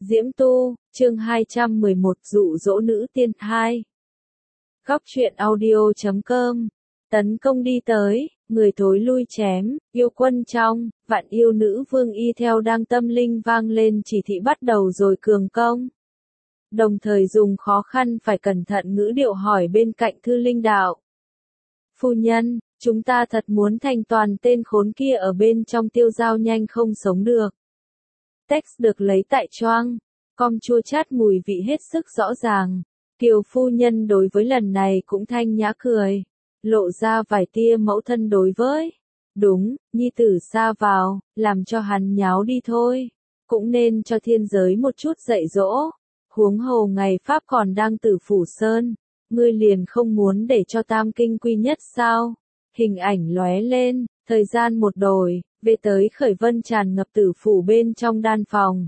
Diễm Tu, chương 211 dụ dỗ nữ tiên 2. Góc truyện audio.com. Tấn công đi tới, người thối lui chém, yêu quân trong, vạn yêu nữ vương y theo đang tâm linh vang lên chỉ thị bắt đầu rồi cường công. Đồng thời dùng khó khăn phải cẩn thận ngữ điệu hỏi bên cạnh thư linh đạo. Phu nhân, chúng ta thật muốn thành toàn tên khốn kia ở bên trong tiêu dao nhanh không sống được. Text được lấy tại choang, com chua chát mùi vị hết sức rõ ràng. Kiều phu nhân đối với lần này cũng thanh nhã cười, lộ ra vài tia mẫu thân đối với. Đúng, nhi tử xa vào, làm cho hắn nháo đi thôi. Cũng nên cho thiên giới một chút dạy dỗ. Huống hồ ngày Pháp còn đang tử Phủ Sơn. Ngươi liền không muốn để cho tam kinh quy nhất sao? Hình ảnh lóe lên, thời gian một đổi, về tới Khởi Vân tràn ngập tử phủ bên trong đan phòng.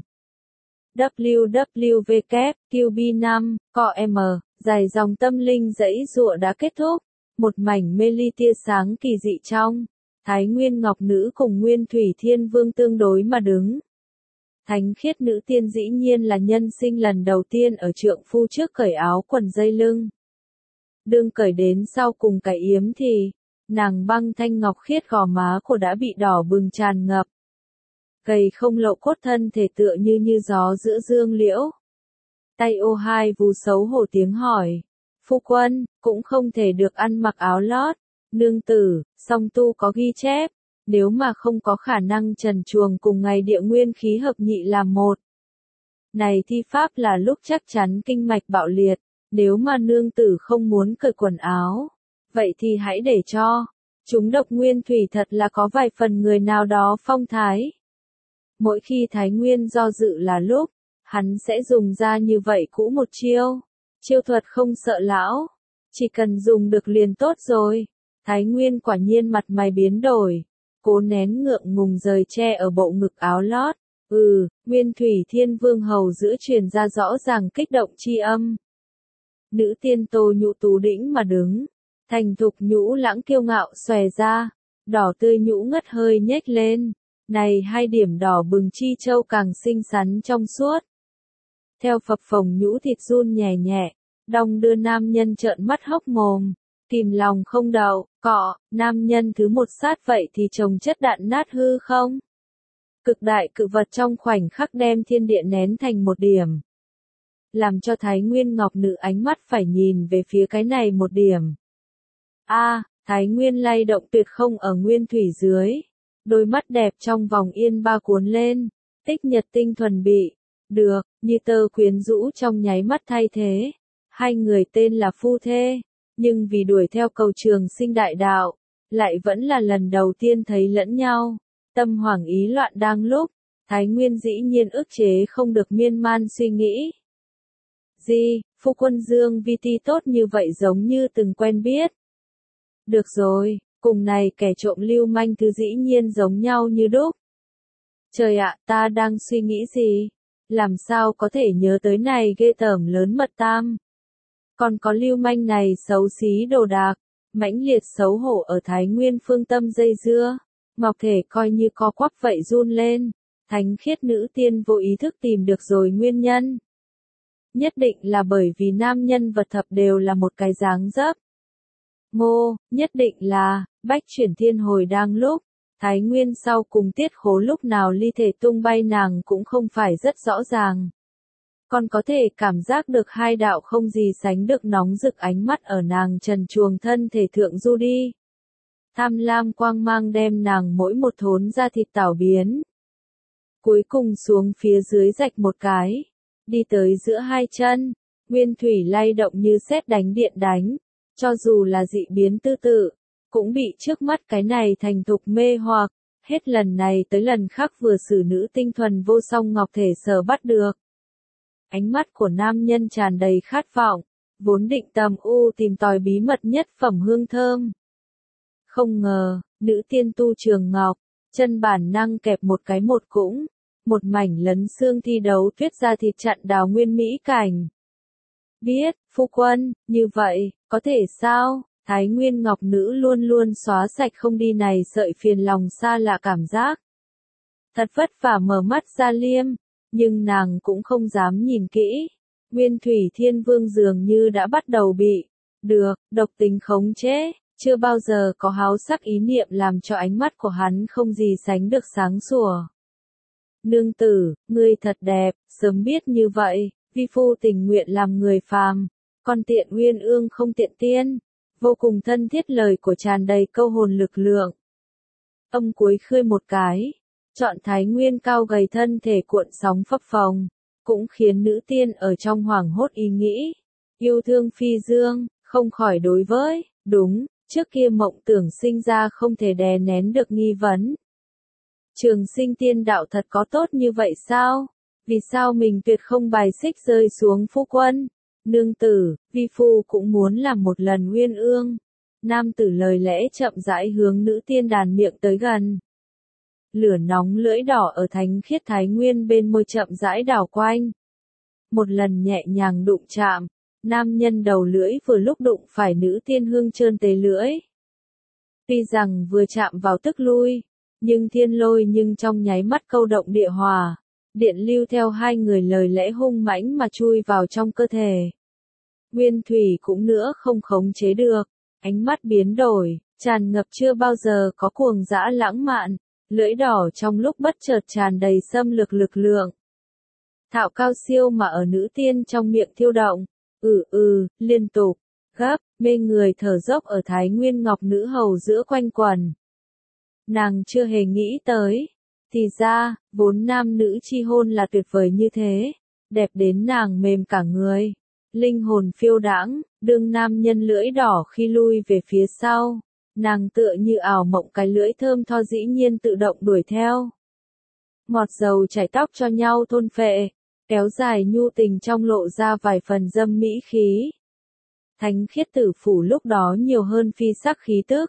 WWW COM, dài dòng tâm linh dãy dụa đã kết thúc. Một mảnh mê ly tia sáng kỳ dị trong. Thái Nguyên Ngọc Nữ cùng Nguyên Thủy Thiên Vương tương đối mà đứng. Thánh khiết nữ tiên dĩ nhiên là nhân sinh lần đầu tiên ở trượng phu trước cởi áo quần dây lưng. Đương cởi đến sau cùng cải yếm thì, nàng băng thanh ngọc khiết gò má của đã bị đỏ bừng tràn ngập. Gầy không lộ cốt thân thể tựa như gió giữa dương liễu. Tay ô hai vù xấu hổ tiếng hỏi. Phu quân, cũng không thể được ăn mặc áo lót. Nương tử, song tu có ghi chép. Nếu mà không có khả năng trần truồng cùng ngày địa nguyên khí hợp nhị làm một. Này thi pháp là lúc chắc chắn kinh mạch bạo liệt. Nếu mà nương tử không muốn cởi quần áo, vậy thì hãy để cho. Chúng độc nguyên thủy thật là có vài phần người nào đó phong thái. Mỗi khi Thái Nguyên do dự là lúc, hắn sẽ dùng ra như vậy cũ một chiêu. Chiêu thuật không sợ lão, chỉ cần dùng được liền tốt rồi. Thái Nguyên quả nhiên mặt mày biến đổi, cố nén ngượng ngùng rời che ở bộ ngực áo lót. Nguyên Thủy Thiên Vương hầu giữa truyền ra rõ ràng kích động chi âm. Nữ tiên Tô Nhũ tú đĩnh mà đứng, thành thục nhũ lãng kiêu ngạo xòe ra, đỏ tươi nhũ ngất hơi nhếch lên, này hai điểm đỏ bừng chi châu càng xinh xắn trong suốt. Theo phập phồng nhũ thịt run nhẹ nhẹ, đong đưa nam nhân trợn mắt hốc mồm, kìm lòng không đậu, cọ, nam nhân thứ một sát vậy thì chồng chất đạn nát hư không? Cực đại cự vật trong khoảnh khắc đem thiên địa nén thành một điểm. Làm cho Thái Nguyên Ngọc Nữ ánh mắt phải nhìn về phía cái này một điểm. Thái Nguyên lay động tuyệt không ở nguyên thủy dưới. Đôi mắt đẹp trong vòng yên ba cuốn lên. Tích nhật tinh thuần bị. Được, như tơ quyến rũ trong nháy mắt thay thế. Hai người tên là phu thê. Nhưng vì đuổi theo cầu trường sinh đại đạo. Lại vẫn là lần đầu tiên thấy lẫn nhau. Tâm hoảng ý loạn đang lúc. Thái Nguyên dĩ nhiên ức chế không được miên man suy nghĩ. Phu quân Dương Vi Ti tốt như vậy giống như từng quen biết. Được rồi, cùng này kẻ trộm lưu manh thứ dĩ nhiên giống nhau như đúc. Trời ạ, ta đang suy nghĩ gì? Làm sao có thể nhớ tới này ghê tởm lớn mật tam? Còn có lưu manh này xấu xí đồ đạc, mãnh liệt xấu hổ ở Thái Nguyên phương tâm dây dưa. Ngọc thể coi như co quắp vậy run lên. Thánh khiết nữ tiên vô ý thức tìm được rồi nguyên nhân. Nhất định là bởi vì nam nhân vật thập đều là một cái dáng dấp. Nhất định là, bách chuyển thiên hồi đang lúc, Thái Nguyên sau cùng tiết khố lúc nào ly thể tung bay nàng cũng không phải rất rõ ràng. Còn có thể cảm giác được hai đạo không gì sánh được nóng rực ánh mắt ở nàng trần truồng thân thể thượng du đi. Tham lam quang mang đem nàng mỗi một thốn ra thịt tảo biến. Cuối cùng xuống phía dưới rạch một cái. Đi tới giữa hai chân, nguyên thủy lay động như sét đánh điện đánh, cho dù là dị biến tư tự, cũng bị trước mắt cái này thành thục mê hoặc, hết lần này tới lần khác vừa xử nữ tinh thuần vô song ngọc thể sờ bắt được. Ánh mắt của nam nhân tràn đầy khát vọng, vốn định tầm tìm tòi bí mật nhất phẩm hương thơm. Không ngờ, nữ tiên tu trường ngọc, chân bản năng kẹp một cái một cũng. Một mảnh lấn xương thi đấu tuyết ra thịt chặn đào nguyên mỹ cảnh. Biết, phu quân, như vậy, có thể sao? Thái Nguyên Ngọc Nữ luôn luôn xóa sạch không đi này sợi phiền lòng xa lạ cảm giác. Thật vất vả mở mắt ra liêm, nhưng nàng cũng không dám nhìn kỹ. Nguyên Thủy Thiên Vương dường như đã bắt đầu bị độc tính khống chế, chưa bao giờ có háo sắc ý niệm làm cho ánh mắt của hắn không gì sánh được sáng sủa. Nương tử, ngươi thật đẹp, sớm biết như vậy, vi phu tình nguyện làm người phàm, còn tiện uyên ương không tiện tiên. Vô cùng thân thiết lời của tràn đầy câu hồn lực lượng. Âm cuối khơi một cái, chọn Thái Nguyên cao gầy thân thể cuộn sóng phập phồng, cũng khiến nữ tiên ở trong hoảng hốt ý nghĩ. Yêu thương phi dương, không khỏi đối với, đúng, trước kia mộng tưởng sinh ra không thể đè nén được nghi vấn. Trường sinh tiên đạo thật có tốt như vậy sao? Vì sao mình tuyệt không bài xích rơi xuống phu quân? Nương tử, vi phu cũng muốn làm một lần uyên ương. Nam tử lời lẽ chậm rãi hướng nữ tiên đàn miệng tới gần. Lửa nóng lưỡi đỏ ở thánh khiết thái nguyên bên môi chậm rãi đảo quanh. Một lần nhẹ nhàng đụng chạm, nam nhân đầu lưỡi vừa lúc đụng phải nữ tiên hương trơn tế lưỡi. Tuy rằng vừa chạm vào tức lui, nhưng thiên lôi nhưng trong nháy mắt câu động địa hòa. Điện lưu theo hai người lời lẽ hung mãnh mà chui vào trong cơ thể. Nguyên Thủy cũng nữa không khống chế được, ánh mắt biến đổi, tràn ngập chưa bao giờ có cuồng dã lãng mạn, lưỡi đỏ trong lúc bất chợt tràn đầy xâm lược lực lượng. Thạo cao siêu mà ở nữ tiên trong miệng thiêu động, liên tục, gấp, mê người thở dốc ở Thái Nguyên Ngọc nữ hầu giữa quanh quần. Nàng chưa hề nghĩ tới. Thì ra, vốn nam nữ chi hôn là tuyệt vời như thế, đẹp đến nàng mềm cả người, linh hồn phiêu đãng, đương nam nhân lưỡi đỏ khi lui về phía sau, nàng tựa như ảo mộng cái lưỡi thơm tho dĩ nhiên tự động đuổi theo. Ngọt dầu chảy tóc cho nhau thôn phệ, kéo dài nhu tình trong lộ ra vài phần dâm mỹ khí. Thánh khiết tử phủ lúc đó nhiều hơn phi sắc khí tức.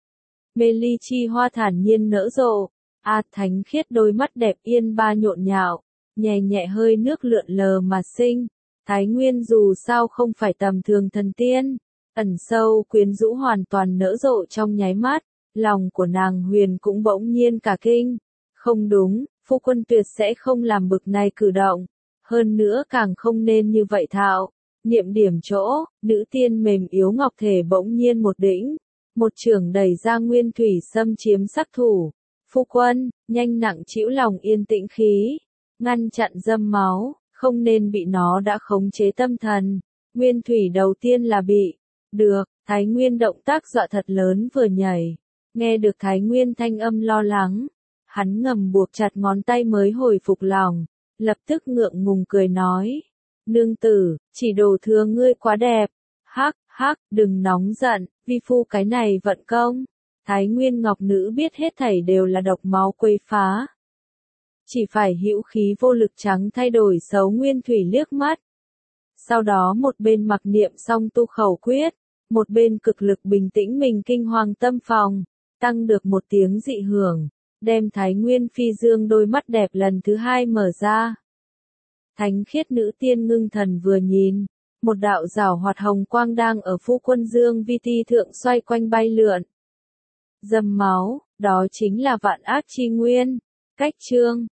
Mê ly chi hoa thản nhiên nở rộ. Thánh khiết đôi mắt đẹp yên ba nhộn nhạo, nhẹ nhẹ hơi nước lượn lờ mà sinh. Thái Nguyên dù sao không phải tầm thường thần tiên, ẩn sâu quyến rũ hoàn toàn nở rộ trong nháy mắt, lòng của nàng huyền cũng bỗng nhiên cả kinh. Không đúng, phu quân tuyệt sẽ không làm bực này cử động, hơn nữa càng không nên như vậy thạo. Niệm điểm chỗ, nữ tiên mềm yếu ngọc thể bỗng nhiên một đĩnh, một chưởng đẩy ra Nguyên Thủy xâm chiếm sắc thủ. Phu quân, nhanh nặng chịu lòng yên tĩnh khí, ngăn chặn dâm máu, không nên bị nó đã khống chế tâm thần. Nguyên Thủy đầu tiên là bị, Thái Nguyên động tác dọa thật lớn vừa nhảy, nghe được Thái Nguyên thanh âm lo lắng, hắn ngầm buộc chặt ngón tay mới hồi phục lòng, lập tức ngượng ngùng cười nói, nương tử, chỉ đồ thừa ngươi quá đẹp, hắc, đừng nóng giận, vi phu cái này vận công. Thái Nguyên Ngọc nữ biết hết thảy đều là độc máu quấy phá. Chỉ phải hữu khí vô lực trắng thay đổi xấu Nguyên Thủy liếc mắt. Sau đó một bên mặc niệm xong tu khẩu quyết, một bên cực lực bình tĩnh mình kinh hoàng tâm phòng, tăng được một tiếng dị hưởng, đem Thái Nguyên phi dương đôi mắt đẹp lần thứ hai mở ra. Thánh khiết nữ tiên ngưng thần vừa nhìn, một đạo rảo hoạt hồng quang đang ở phu quân dương vi ti thượng xoay quanh bay lượn. Dâm máu, đó chính là vạn ác chi nguyên. Cách chương